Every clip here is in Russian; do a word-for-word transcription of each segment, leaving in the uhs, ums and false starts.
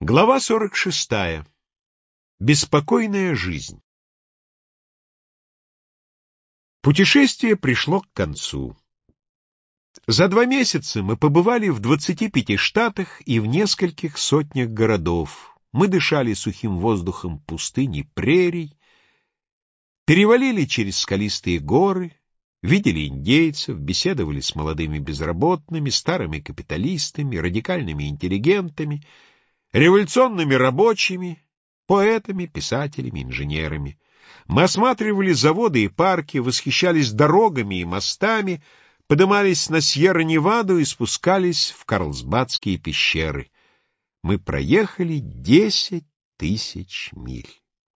Глава сорок шестая. Беспокойная жизнь. Путешествие пришло к концу. За два месяца мы побывали в двадцати пяти штатах и в нескольких сотнях городов. Мы дышали сухим воздухом пустынь и прерий, перевалили через скалистые горы, видели индейцев, беседовали с молодыми безработными, старыми капиталистами, радикальными интеллигентами, революционными рабочими, поэтами, писателями, инженерами. Мы осматривали заводы и парки, восхищались дорогами и мостами, подымались на Сьерра-Неваду и спускались в Карлсбадские пещеры. Мы проехали десять тысяч миль.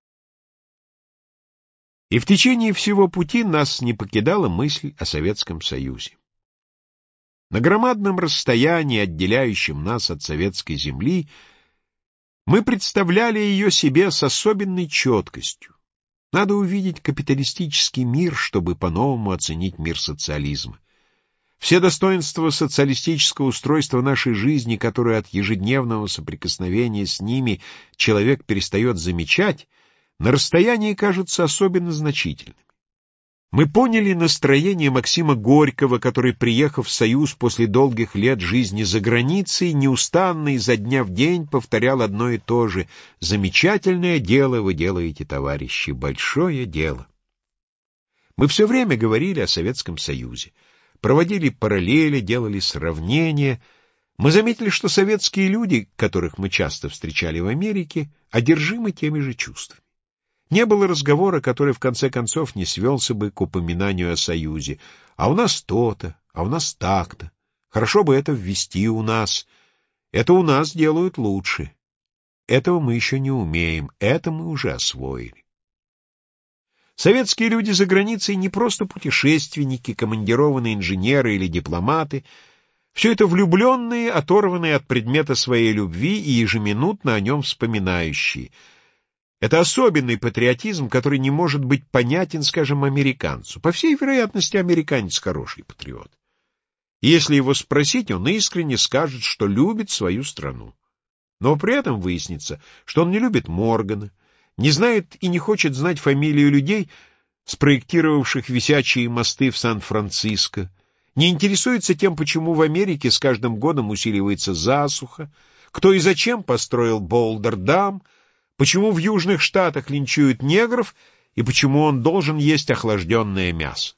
И в течение всего пути нас не покидала мысль о Советском Союзе. На громадном расстоянии, отделяющем нас от советской земли, мы представляли ее себе с особенной четкостью. Надо увидеть капиталистический мир, чтобы по-новому оценить мир социализма. Все достоинства социалистического устройства нашей жизни, которые от ежедневного соприкосновения с ними человек перестает замечать, на расстоянии кажутся особенно значительными. Мы поняли настроение Максима Горького, который, приехав в Союз после долгих лет жизни за границей, неустанно изо дня в день повторял одно и то же: «Замечательное дело вы делаете, товарищи, большое дело». Мы все время говорили о Советском Союзе, проводили параллели, делали сравнения. Мы заметили, что советские люди, которых мы часто встречали в Америке, одержимы теми же чувствами. Не было разговора, который в конце концов не свелся бы к упоминанию о Союзе. А у нас то-то, а у нас так-то. Хорошо бы это ввести у нас. Это у нас делают лучше. Этого мы еще не умеем, это мы уже освоили. Советские люди за границей не просто путешественники, командированные инженеры или дипломаты. Все это влюбленные, оторванные от предмета своей любви и ежеминутно о нем вспоминающие. Это особенный патриотизм, который не может быть понятен, скажем, американцу. По всей вероятности, американец хороший патриот. И если его спросить, он искренне скажет, что любит свою страну. Но при этом выяснится, что он не любит Моргана, не знает и не хочет знать фамилию людей, спроектировавших висячие мосты в Сан-Франциско, не интересуется тем, почему в Америке с каждым годом усиливается засуха, кто и зачем построил Болдер-дам, почему в Южных Штатах линчуют негров и почему он должен есть охлажденное мясо.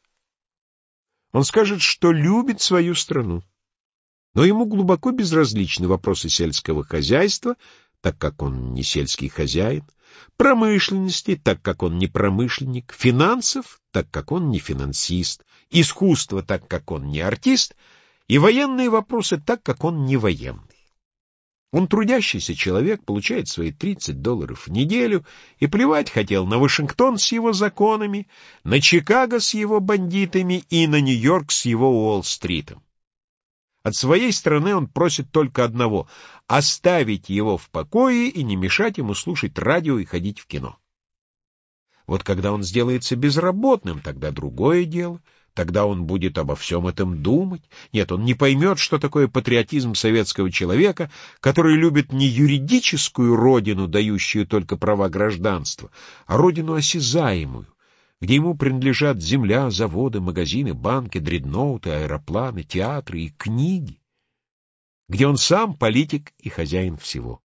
Он скажет, что любит свою страну. Но ему глубоко безразличны вопросы сельского хозяйства, так как он не сельский хозяин, промышленности, так как он не промышленник, финансов, так как он не финансист, искусства, так как он не артист, и военные вопросы, так как он не военный. Он трудящийся человек, получает свои тридцать долларов в неделю и плевать хотел на Вашингтон с его законами, на Чикаго с его бандитами и на Нью-Йорк с его Уолл-стритом. От своей стороны он просит только одного — оставить его в покое и не мешать ему слушать радио и ходить в кино. Вот когда он сделается безработным, тогда другое дело. Тогда он будет обо всем этом думать. Нет, он не поймет, что такое патриотизм советского человека, который любит не юридическую родину, дающую только права гражданства, а родину осязаемую, где ему принадлежат земля, заводы, магазины, банки, дредноуты, аэропланы, театры и книги, где он сам политик и хозяин всего.